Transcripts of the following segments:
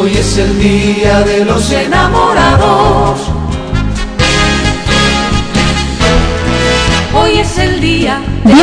Hoy es el día de los enamorados. Hoy es el día.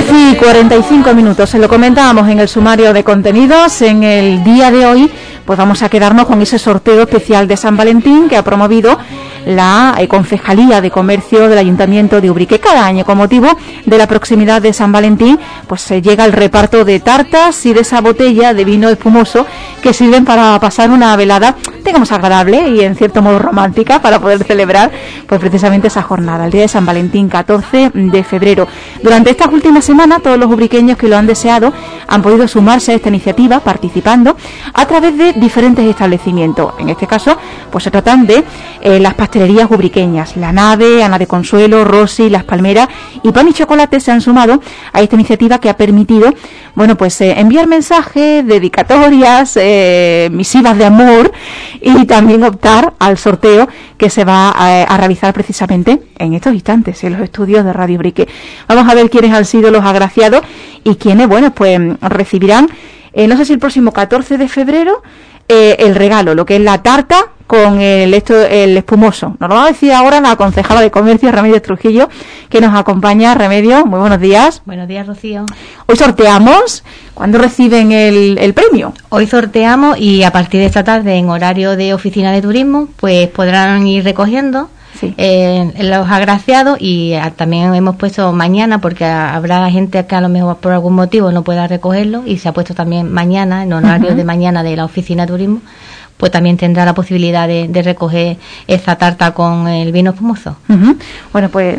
10:45. Se lo comentábamos en el sumario de contenidos. En el día de hoy, pues vamos a quedarnos con ese sorteo especial de San Valentín que ha promovido la Concejalía de Comercio del Ayuntamiento de Ubrique. Cada año, con motivo de la proximidad de San Valentín, pues se llega el reparto de tartas y de esa botella de vino espumoso que sirven para pasar una velada, digamos, agradable y en cierto modo romántica, para poder celebrar pues precisamente esa jornada, el día de San Valentín, 14 de febrero. Durante estas últimas semanas, todos los ubriqueños que lo han deseado han podido sumarse a esta iniciativa participando a través de diferentes establecimientos. En este caso, pues se tratan de las pastelerías ubriqueñas, La Nave, Ana de Consuelo, Rosy, Las Palmeras y Pan y Chocolate se han sumado a esta iniciativa que ha permitido, bueno, pues enviar mensajes, dedicatorias, misivas de amor y también optar al sorteo que se va a realizar precisamente en estos instantes en los estudios de Radio Ubrique. Vamos a ver quiénes han sido los agraciados y quiénes, bueno, pues recibirán, no sé si el próximo 14 de febrero, el regalo, lo que es la tarta con el espumoso. Nos lo va a decir ahora la concejala de Comercio, Remedios Trujillo, que nos acompaña. Remedios, muy buenos días. Buenos días, Rocío. Hoy sorteamos. ¿Cuándo reciben el premio? Hoy sorteamos y a partir de esta tarde, en horario de oficina de turismo, pues podrán ir recogiendo los agraciados, y también hemos puesto mañana, porque habrá gente que a lo mejor por algún motivo no pueda recogerlo, y se ha puesto también mañana, en horario de mañana de la oficina de turismo, pues también tendrá la posibilidad de recoger esa tarta con el vino espumoso. Bueno, pues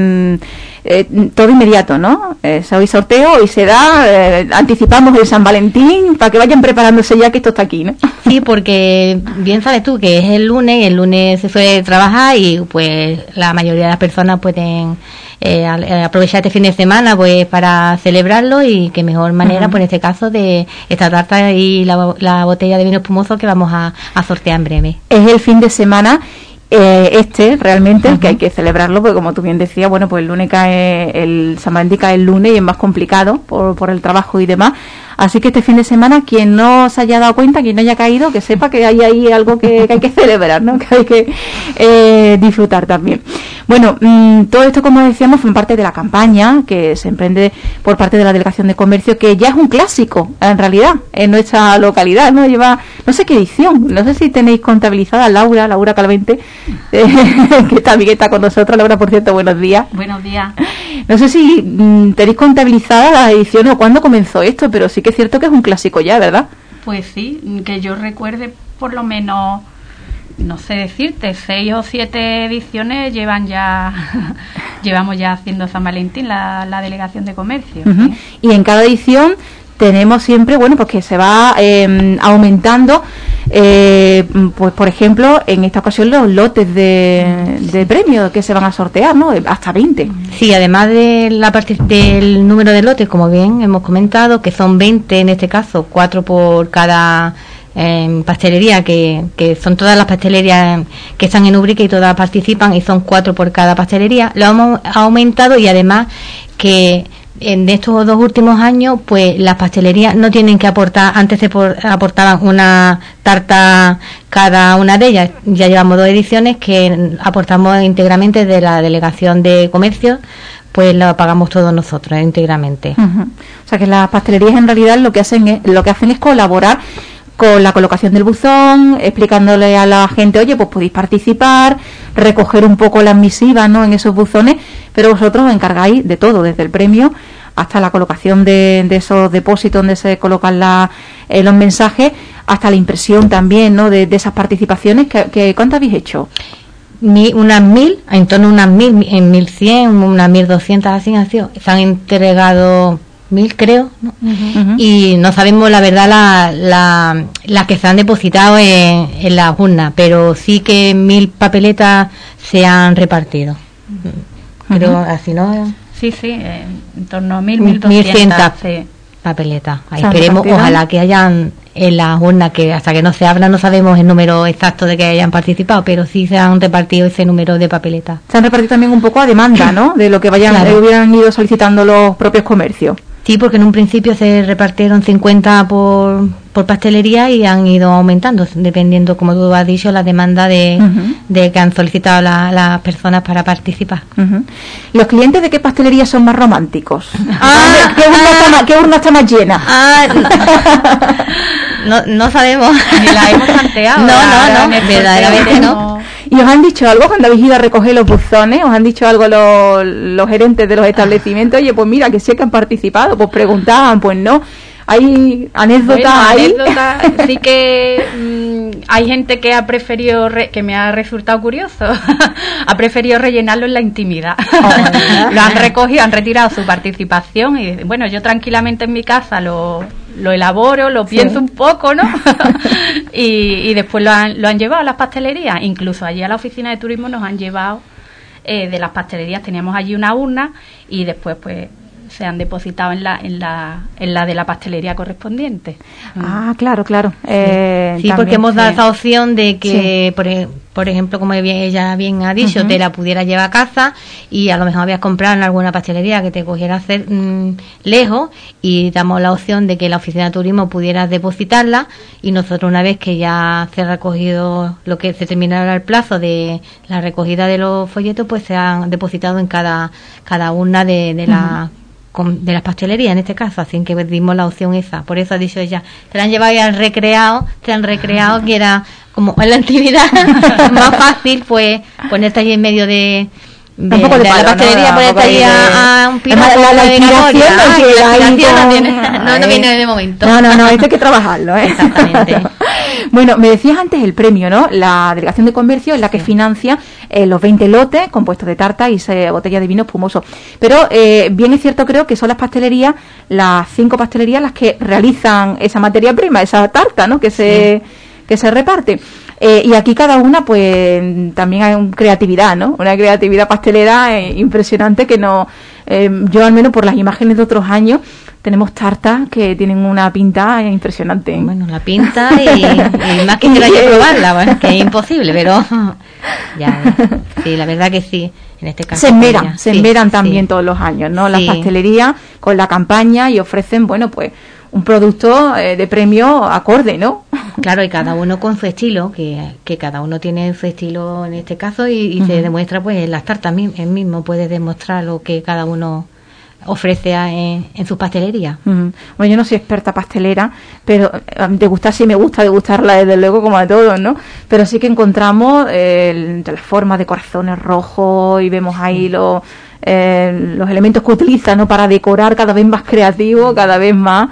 todo inmediato, ¿no? Hoy sorteo y se da, anticipamos el San Valentín para que vayan preparándose ya, que esto está aquí, ¿no? Sí, porque bien sabes tú que es el lunes, y el lunes se suele trabajar y pues la mayoría de las personas pueden aprovechar este fin de semana pues para celebrarlo, y qué mejor manera pues en este caso de esta tarta y la botella de vino espumoso que vamos a sortear en breve. Es el fin de semana realmente el que hay que celebrarlo, porque como tú bien decías, bueno, pues el lunes el San Valentín cae el lunes y es más complicado por el trabajo y demás. Así que este fin de semana, quien no se haya dado cuenta, quien no haya caído, que sepa que hay ahí algo que hay que celebrar, ¿no? Que hay que disfrutar también. Bueno, todo esto, como decíamos, fue parte de la campaña que se emprende por parte de la Delegación de Comercio, que ya es un clásico, en realidad, en nuestra localidad, ¿no? Lleva, no sé qué edición, no sé si tenéis contabilizada Laura Calvente, que también está con nosotros. Laura, por cierto, buenos días. Buenos días. No sé si tenéis contabilizada las ediciones o cuándo comenzó esto, pero sí que es cierto que es un clásico ya, ¿verdad? Pues sí, que yo recuerde por lo menos, no sé decirte, 6 o 7 ediciones llevamos ya haciendo San Valentín la Delegación de Comercio. ¿Sí? Y en cada edición tenemos siempre, bueno, pues que se va aumentando, pues por ejemplo, en esta ocasión los lotes de premios que se van a sortear, ¿no? Hasta 20. Sí, además del número de lotes, como bien hemos comentado, que son 20 en este caso, 4 por cada pastelería, que son todas las pastelerías que están en Ubrique y todas participan, y son 4 por cada pastelería. Lo hemos aumentado, y además que en estos 2 últimos años pues las pastelerías no tienen que aportar. Antes se aportaban una tarta cada una de ellas. Ya llevamos 2 ediciones que aportamos íntegramente de la Delegación de Comercio, pues lo pagamos todos nosotros íntegramente. O sea que las pastelerías en realidad lo que hacen es colaborar con la colocación del buzón, explicándole a la gente, oye, pues podéis participar, recoger un poco las misivas, ¿no?, en esos buzones, pero vosotros os encargáis de todo, desde el premio hasta la colocación de esos depósitos donde se colocan los mensajes, hasta la impresión también, ¿no?, de esas participaciones. ¿Cuántas habéis hecho? Unas 1000, en torno a unas 1000, en 1100, unas 1200 así han sido. Se han entregado 1000, creo, ¿no? Y no sabemos la verdad las que se han depositado en la urna, pero sí que 1000 papeletas se han repartido. Pero así, ¿no? Sí, en torno a 1200 papeletas. Ahí esperemos, ojalá que hayan en las urnas, que hasta que no se abra no sabemos el número exacto de que hayan participado, pero sí se han repartido ese número de papeletas. Se han repartido también un poco a demanda, ¿no?, de lo que hubieran ido solicitando los propios comercios. Sí, porque en un principio se repartieron 50 por pastelería y han ido aumentando, dependiendo, como tú has dicho, la demanda de que han solicitado las personas para participar. ¿Los clientes de qué pastelería son más románticos? ¿Qué urna está más llena? No sabemos. Ni la hemos planteado. No, verdaderamente no. ¿Y os han dicho algo cuando habéis ido a recoger los buzones? ¿Os han dicho algo los gerentes de los establecimientos? Oye, pues mira, que sí que han participado. Pues preguntaban, pues no. ¿Hay anécdotas ahí? Sí que hay gente que ha preferido, que me ha resultado curioso, ha preferido rellenarlo en la intimidad. Lo han recogido, han retirado su participación y bueno, yo tranquilamente en mi casa lo elaboro, lo pienso un poco, ¿no? y después lo han llevado a las pastelerías. Incluso allí a la oficina de turismo nos han llevado de las pastelerías, teníamos allí una urna y después pues se han depositado en la de la pastelería correspondiente. Claro. Sí, porque hemos dado esa opción de que, por ejemplo, como ella bien ha dicho, te la pudiera llevar a casa y a lo mejor habías comprado en alguna pastelería que te cogiera lejos, y damos la opción de que la oficina de turismo pudiera depositarla, y nosotros, una vez que ya se ha recogido, lo que se terminara el plazo de la recogida de los folletos, pues se han depositado en cada una de las pastelerías, en este caso, así que dimos la opción esa. Por eso ha dicho ella, se la han llevado y se han recreado, que era como en la intimidad más fácil, pues ponerte ahí en medio de la pastelería, ponerte ahí a un piropo no viene de momento. No, esto hay que trabajarlo, Exactamente. Bueno, me decías antes el premio, ¿no? La Delegación de Comercio es la que financia los 20 lotes compuestos de tarta y botella de vino espumoso. Pero bien es cierto, creo que son las pastelerías, las 5 pastelerías, las que realizan esa materia prima, esa tarta, ¿no? Que se reparte. Y aquí cada una, pues, también hay creatividad, ¿no? Una creatividad pastelera impresionante que yo al menos por las imágenes de otros años, tenemos tartas que tienen una pinta impresionante. Bueno, la pinta y más que quiera yo probarla, bueno, que es imposible, pero sí, la verdad que sí. En este caso se esmeran también todos los años, ¿no? Las pastelerías con la campaña y ofrecen, bueno, pues un producto de premio acorde, ¿no? Claro, y cada uno con su estilo, que cada uno tiene su estilo en este caso y se demuestra, pues en las tartas el mismo puede demostrar lo que cada uno ofrece en sus pastelerías. Bueno, yo no soy experta pastelera, pero degustar sí me gusta degustarla, desde luego, como a todos, ¿no? Pero sí que encontramos entre las formas de corazones rojos y vemos ahí los elementos que utilizan, ¿no? Para decorar, cada vez más creativo, cada vez más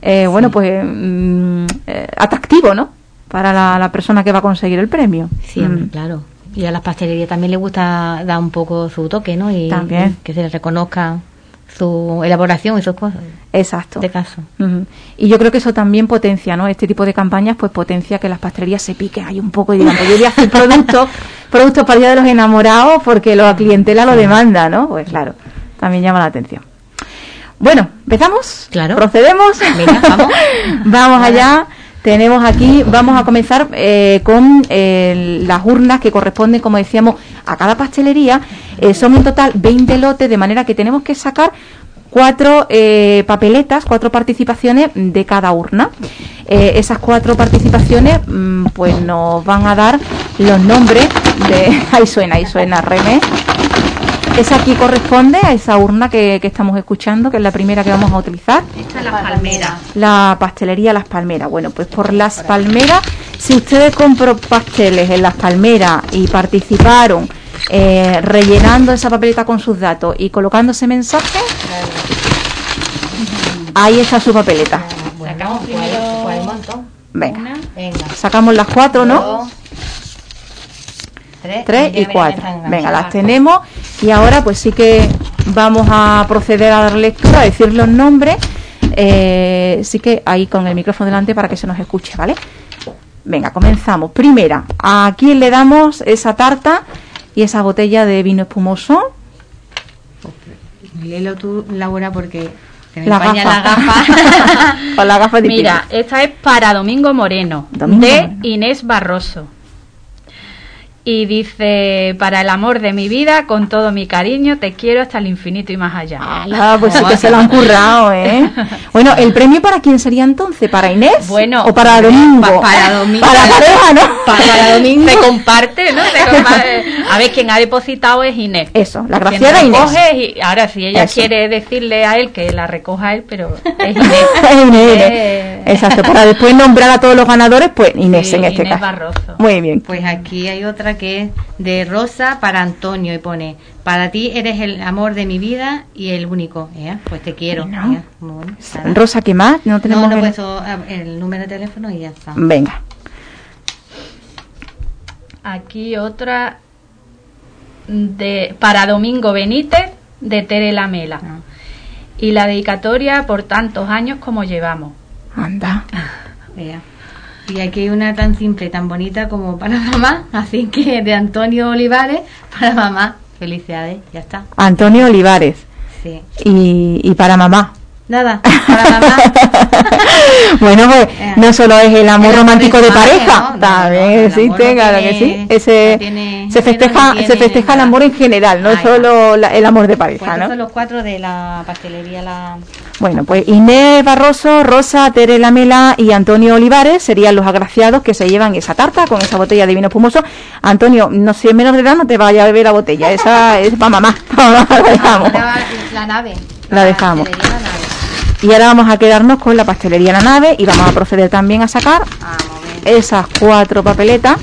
atractivo, ¿no? Para la persona que va a conseguir el premio. Sí, claro. Y a las pastelerías también les gusta dar un poco su toque, ¿no? Y también que se les reconozca su elaboración y sus cosas. Exacto. De caso. Y yo creo que eso también potencia, ¿no? Este tipo de campañas, pues potencia que las pastelerías se piquen ahí un poco y digan, pues yo voy a hacer productos para el Día de los Enamorados porque la clientela lo demanda, ¿no? Pues claro, también llama la atención. Bueno, ¿empezamos? Claro. ¿Procedemos? Venga, vamos. Vamos allá. Tenemos aquí, vamos a comenzar con las urnas que corresponden, como decíamos, a cada pastelería. Son en total 20 lotes, de manera que tenemos que sacar 4 papeletas, 4 participaciones de cada urna. Esas 4 participaciones pues nos van a dar los nombres de... Ahí suena, Remé. Esa aquí corresponde a esa urna que estamos escuchando, que es la primera que vamos a utilizar. Esta es la Palmera. La pastelería Las Palmeras. Bueno, pues por Las Palmeras, si ustedes compró pasteles en Las Palmeras y participaron rellenando esa papeleta con sus datos y colocando ese mensaje, ahí está su papeleta. Sacamos primero... Venga, sacamos las 4, ¿no? 3 y 4. Venga, las tenemos. Y ahora pues sí que vamos a proceder a dar lectura, a decir los nombres. Sí que ahí con el micrófono delante para que se nos escuche, ¿vale? Venga, comenzamos. Primera, ¿a quién le damos esa tarta y esa botella de vino espumoso? Léelo tú, Laura, porque se me la empaña gafa. la gafa. Con la gafa difícil. Mira, esta es para Domingo Moreno, de Inés Barroso. Y dice: para el amor de mi vida, con todo mi cariño, te quiero hasta el infinito y más allá. Ah, pues sí que se lo han currado, ¿eh? Bueno, ¿el premio para quién sería entonces? ¿Para Inés? Bueno, ¿o para Domingo? Para Domingo. Para la pareja, ¿no? Para Domingo. Se comparte, ¿no? A ver, quien ha depositado es Inés. Eso, la Quien graciera Inés. recoge ahora, si ella Eso. quiere decirle a él que la recoja él, pero es Inés. Inés. Exacto, para después nombrar a todos los ganadores, pues Inés, Sí, en este Inés caso. Barroso. Muy bien. Pues aquí hay otra que es de Rosa para Antonio y pone: para ti eres el amor de mi vida y el único. Pues te quiero. Bueno. Muy bueno. Nada. Rosa, ¿qué más? No tenemos No he el- puesto el número de teléfono y ya está. Venga. Aquí otra para Domingo Benítez, de Tere Lamela. Ah. Y la dedicatoria por tantos años como llevamos. Anda. Vea. Y aquí hay una tan simple, tan bonita como para mamá, así que de Antonio Olivares para mamá. Felicidades, ya está. Antonio Olivares. Sí. Y para mamá. Nada, para mamá. Bueno, pues no solo es el amor El amor romántico de de pareja, pareja, ¿no? también No, el amor existe, no claro tiene- que sí. no tiene Se género, festeja, ni se tiene festeja el nada. amor en general, no Ahí solo el amor de Pues pareja, estos ¿no? son los 4 de la pastelería La... Bueno, pues Inés Barroso, Rosa, Tere Lamela y Antonio Olivares serían los agraciados que se llevan esa tarta con esa botella de vino espumoso. Antonio, no si es menor de edad, no te vaya a beber la botella, esa es para mamá. La dejamos. Ahora la nave. La dejamos. pastelería La Nave. Y ahora vamos a quedarnos con la pastelería La Nave y vamos a proceder también a sacar Vamos a ver. esas 4 papeletas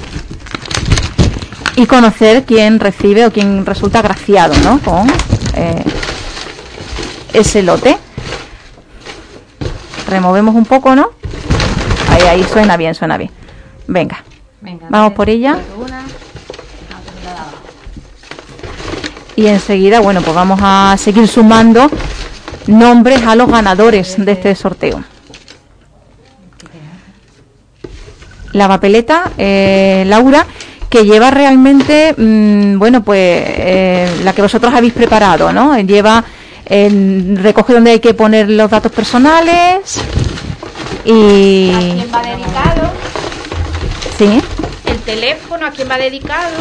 y conocer quién recibe o quién resulta agraciado, ¿no? Con ese lote. Removemos un poco, ¿no? Ahí suena bien, suena bien. Venga, Venga, vamos dale, por ella. una. Y enseguida, bueno, pues vamos a seguir sumando nombres a los ganadores de este sorteo. La papeleta, Laura, que lleva realmente, bueno, pues la que vosotros habéis preparado, ¿no? Lleva, recoge donde hay que poner los datos personales y... ¿A quién va dedicado? Sí, El teléfono, a quién va dedicado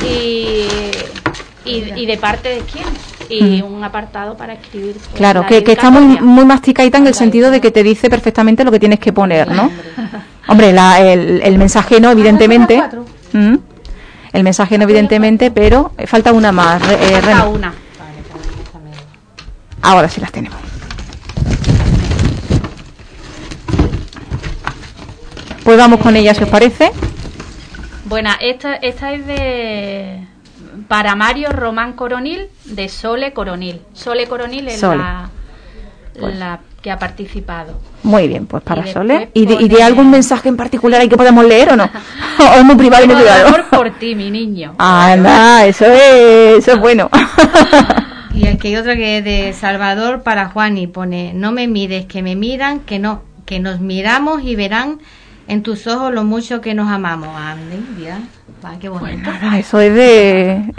y de parte de quién. Y un apartado para escribir. Pues, claro, la que está muy, dedicatoria. muy masticadita en el sentido de que te dice perfectamente lo que tienes que poner, ¿no? Hombre, el mensaje no, evidentemente. El mensaje no, evidentemente, pero falta una más. Falta Remy. una. Ahora sí las tenemos. Pues vamos con ella, si os parece. Bueno, esta es de para Mario Román Coronil, de Sole Coronil. Sole Coronil es Sole. la que ha participado. Muy bien, pues para Y Sole. después ¿Y de pone- algún mensaje en particular ahí que podamos leer o no? ¿O es muy privado y muy Todo el privado? amor por ti, mi niño. Anda, eso es bueno. Y aquí hay otra que es de Salvador para Juan y pone: no me mires, que me miran, que no, que nos miramos y verán en tus ojos lo mucho que nos amamos. Ande, mira, va, qué bonito. Nada, eso es de...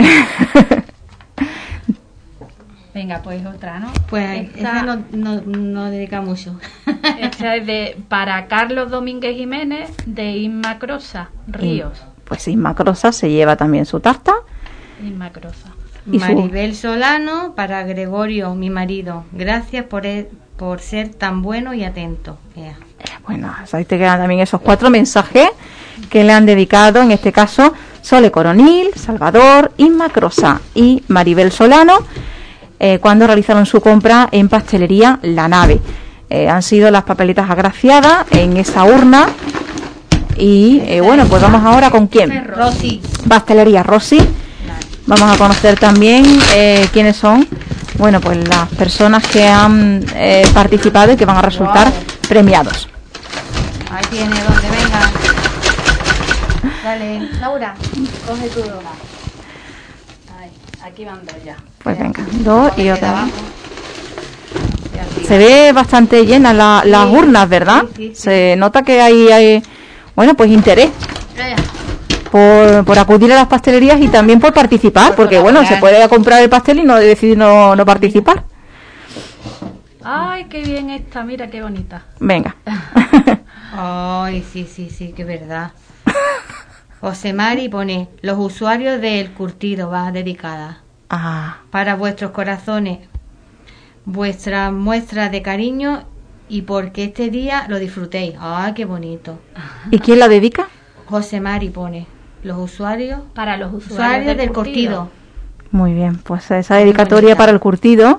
Venga, pues otra, ¿no? Pues esta, esa no dedica mucho. esta es de para Carlos Domínguez Jiménez, de Inma Crosa Ríos. Pues Isma Crosa se lleva también su tarta. Inma Crosa. Y su- Maribel Solano para Gregorio, mi marido. Gracias por ser tan bueno y atento. Ea. Bueno, ahí te quedan también esos 4 mensajes que le han dedicado, en este caso, Sole Coronil, Salvador, Isma Crosa y Maribel Solano, cuando realizaron su compra en Pastelería La Nave. Han sido las papeletas agraciadas en esa urna. Y bueno, pues vamos ahora con quién. Rosy. Pastelería Rosy. Vamos a conocer también quiénes son. Bueno, pues las personas que han participado y que van a resultar premiados. Ahí tiene, donde venga. Dale, Laura, coge tu dona. Ay, aquí van dos ya. Pues venga, 2 y De otra. abajo. De arriba. Se ve bastante llenas las Sí, urnas, ¿verdad? sí, sí. Se nota que hay bueno, pues interés Vaya. por acudir a las pastelerías y también por participar, Por porque bueno, colaborar. se puede comprar el pastel y no decidir no participar. Ay, qué bien esta, mira qué bonita. Venga. Ay, sí, qué verdad. José Mari pone: los usuarios del curtido, va dedicada. Para vuestros corazones, vuestra muestra de cariño y porque este día lo disfrutéis. Qué bonito. ¿Y quién la dedica? José Mari pone: los usuarios, para los usuarios del curtido. Muy bien, pues esa dedicatoria para el curtido,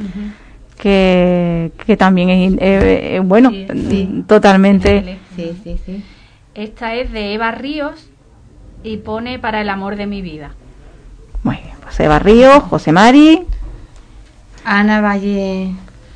que también es bueno, sí. Totalmente. Sí. Esta es de Eva Ríos y pone: para el amor de mi vida. Muy bien, pues Eva Ríos, José Mari. Ana Valle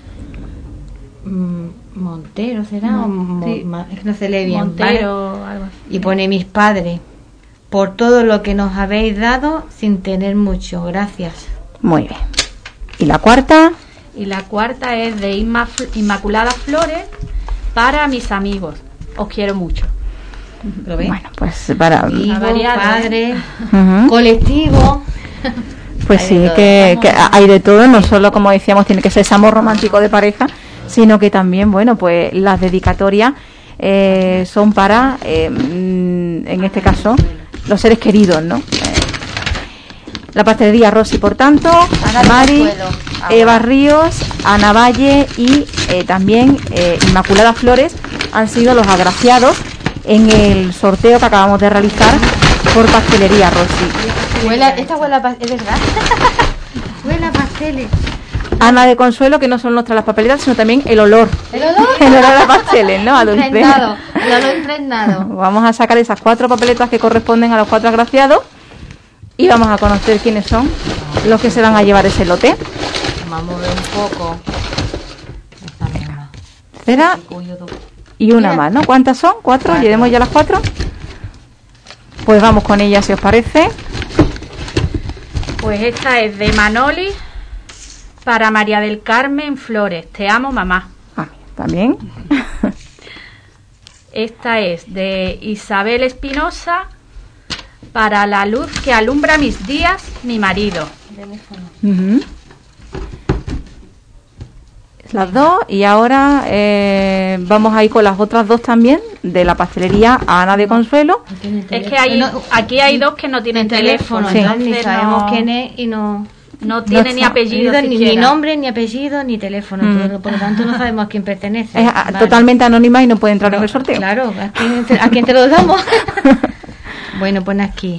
Montero, ¿será? Es que no se lee bien. Montero, ¿vale? algo así. Y pone: mis padres, por todo lo que nos habéis dado sin tener mucho. Gracias. Muy bien. ¿Y la cuarta? Y la cuarta es de Inmaculada Flores: para mis amigos. Os quiero mucho. ¿Lo ves? Bueno, pues para... Hijos, variado, padres, Ujú. colectivo. Pues Hay sí, de todo. que hay de todo, no solo, como decíamos, tiene que ser ese amor romántico de pareja, sino que también, bueno, pues las dedicatorias son para, en este caso, los seres queridos, ¿no? La pastelería Rossi, por tanto, Mari, Eva Ríos, Ana Valle y también Inmaculada Flores han sido los agraciados en el sorteo que acabamos de realizar por Pastelería Rossi. Esta huele es verdad. Huele a pasteles. Ana de Consuelo, que no son nuestras las papeletas, sino también el olor. ¿El olor? El olor a pasteles, ¿no? A dulce. Impregnado. El olor impregnado. Vamos a sacar esas 4 papeletas que corresponden a los 4 agraciados y vamos a conocer quiénes son los que se van a llevar ese lote. Vamos a ver un poco. Esta misma. Espera. Y una más, ¿no? ¿Cuántas son? 4. Llevemos ya las 4. Pues vamos con ellas, si os parece. Pues esta es de Manoli para María del Carmen Flores. Te amo, mamá. También. Esta es de Isabel Espinosa para la luz que alumbra mis días, mi marido. Uh-huh. Las 2 y ahora vamos a ir con las otras 2 también de la pastelería Ana de Consuelo. Es que aquí hay 2 que no tienen teléfono, sí. Ni sabemos quién es y no tiene ni apellido, ni nombre, ni apellido, ni teléfono. Por lo tanto no sabemos a quién pertenece. Es totalmente anónima y no puede entrar en el sorteo. Claro, ¿a quién te lo damos? Bueno, pon aquí.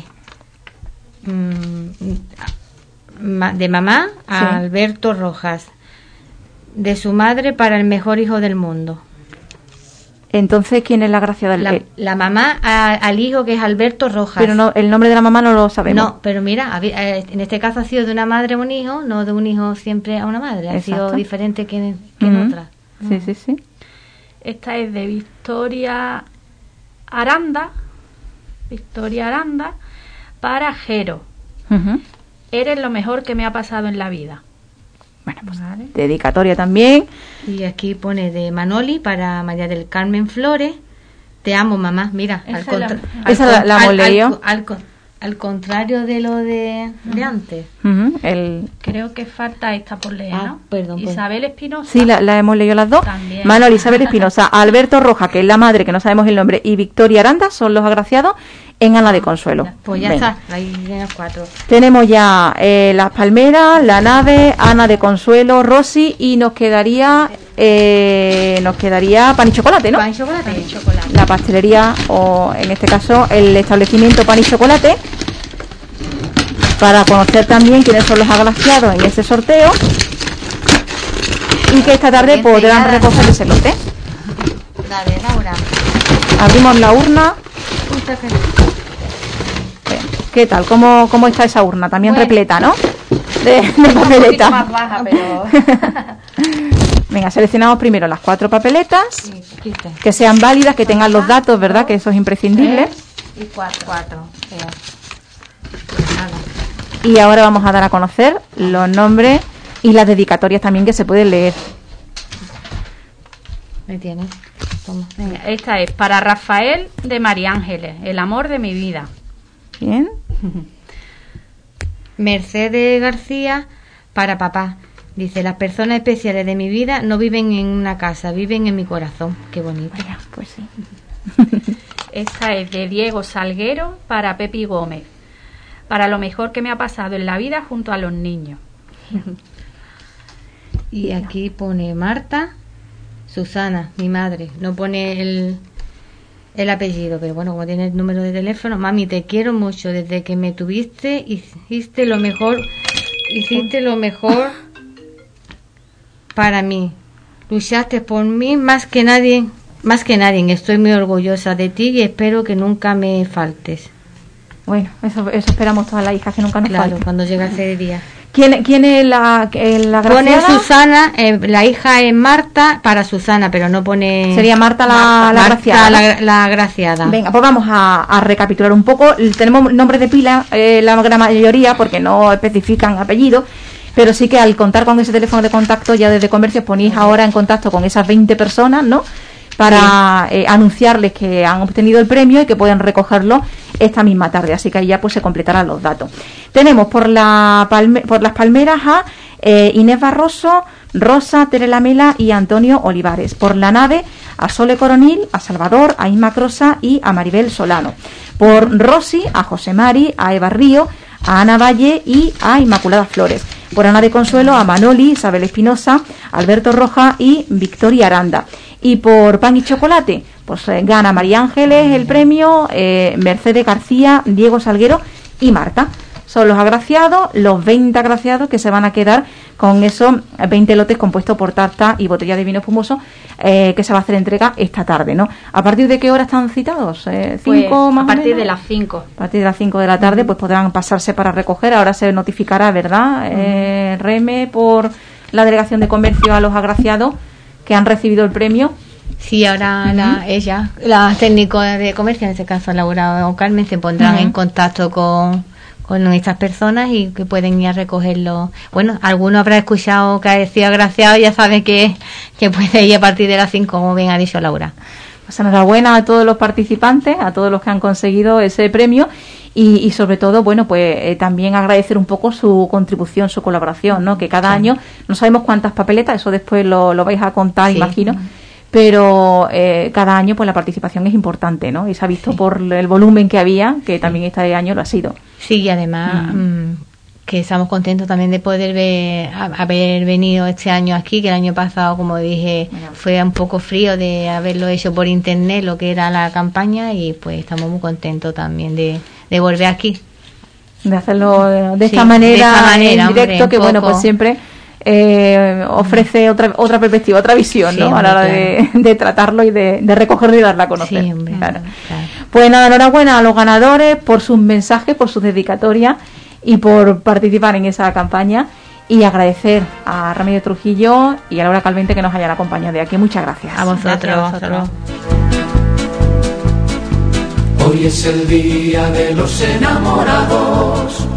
De mamá a Alberto Rojas. De su madre para el mejor hijo del mundo. Entonces, ¿quién es la gracia del la mamá al hijo, que es Alberto Rojas? Pero no, el nombre de la mamá no lo sabemos. No, pero mira, en este caso ha sido de una madre a un hijo, no de un hijo siempre a una madre. Ha sido diferente que en otra. Sí. Esta es de Victoria Aranda. Victoria Aranda para Jero. Eres lo mejor que me ha pasado en la vida. Bueno, pues dedicatoria también. Y aquí pone de Manoli para María del Carmen Flores. Te amo, mamá. Mira, esa la hemos leído. Al contrario de lo de antes. Creo que falta esta por leer, ¿no? Perdón. Isabel Espinosa. Sí, la hemos leído las 2. También. Manoli, Isabel Espinosa, Alberto Roja, que es la madre, que no sabemos el nombre, y Victoria Aranda son los agraciados en Ana de Consuelo. Pues ya está, ahí vienen 4. Tenemos ya Las Palmeras, La Nave, Ana de Consuelo, Rossi, y nos quedaría pan y chocolate, ¿no? Pan y chocolate. La pastelería, o en este caso el establecimiento Pan y Chocolate, para conocer también quiénes son los agraciados en ese sorteo y que esta tarde podrán recoger ese lote. Dale, Laura. Abrimos la urna. ¿Qué tal? ¿Cómo está esa urna? También repleta, ¿no? De papeletas. Más baja, pero... Venga, seleccionamos primero las 4 papeletas, que sean válidas, que tengan los datos, ¿verdad? Que eso es imprescindible. Y 4. Y ahora vamos a dar a conocer los nombres y las dedicatorias también que se pueden leer. Ahí tienes. Toma. Venga, esta es para Rafael de María Ángeles, el amor de mi vida. Bien. Mercedes García para papá. Dice: las personas especiales de mi vida no viven en una casa, viven en mi corazón. Qué bonito. Pues sí. Esta es de Diego Salguero para Pepi Gómez. Para lo mejor que me ha pasado en la vida junto a los niños. Y aquí pone Marta, Susana, mi madre. No pone el apellido, pero bueno, como tiene el número de teléfono. Mami, te quiero mucho. Desde que me tuviste, hiciste lo mejor para mí. Luchaste por mí más que nadie. Estoy muy orgullosa de ti y espero que nunca me faltes. Bueno, eso esperamos todas las hijas, que nunca nos falten. Cuando llega ese día. ¿Quién es la agraciada? Pone Susana, la hija es Marta para Susana, pero no pone... Sería Marta la agraciada. La agraciada. Venga, pues vamos a recapitular un poco. Tenemos nombres de pila, la gran mayoría, porque no especifican apellido, pero sí que al contar con ese teléfono de contacto, ya desde Comercios ponéis ahora en contacto con esas 20 personas, ¿no?, para anunciarles que han obtenido el premio y que pueden recogerlo esta misma tarde, así que ahí ya pues se completarán los datos. Tenemos por las Palmeras a Inés Barroso, Rosa, Tere Lamela y Antonio Olivares. Por la Nave a Sole Coronil, a Salvador, a Isma Crosa y a Maribel Solano. Por Rosy a José Mari, a Eva Río, a Ana Valle y a Inmaculada Flores. Por Ana de Consuelo a Manoli, Isabel Espinosa, Alberto Roja y Victoria Aranda. Y por Pan y Chocolate, pues gana María Ángeles el premio, Mercedes García, Diego Salguero y Marta. Son los agraciados, los 20 agraciados que se van a quedar con esos 20 lotes compuestos por tarta y botella de vino espumoso, que se va a hacer entrega esta tarde, ¿no? ¿A partir de qué hora están citados? ¿5 más o menos? A partir de las 5. A partir de las 5 de la tarde, pues podrán pasarse para recoger. Ahora se notificará, ¿verdad? Reme, por la Delegación de Comercio, a los agraciados que han recibido el premio. Sí, ahora las técnicas de comercio, en este caso Laura o Carmen, se pondrán en contacto con estas personas y que pueden ir a recogerlo. Bueno, alguno habrá escuchado que ha sido agraciado, ya sabe que puede ir a partir de las 5, como bien ha dicho Laura. Pues enhorabuena a todos los participantes, a todos los que han conseguido ese premio y sobre todo, bueno, pues también agradecer un poco su contribución, su colaboración, ¿no? Que cada año, no sabemos cuántas papeletas, eso después lo vais a contar, imagino, pero cada año pues la participación es importante, ¿no? Y se ha visto por el volumen que había, que también este año lo ha sido. Sí, y además que estamos contentos también de poder haber venido este año aquí, que el año pasado, como dije, fue un poco frío de haberlo hecho por internet, lo que era la campaña, y pues estamos muy contentos también de volver aquí. De hacerlo de esta manera en directo, que bueno, pues siempre ofrece otra perspectiva, otra visión, sí, ¿no? Hombre, a la hora de tratarlo y de recogerlo y darlo a conocer. Sí, hombre, claro. Pues nada, enhorabuena a los ganadores por sus mensajes, por sus dedicatorias y por participar en esa campaña, y agradecer a Remedio Trujillo y a Laura Calvente que nos hayan acompañado de aquí. Muchas gracias. A vosotros. Hoy es el día de los enamorados.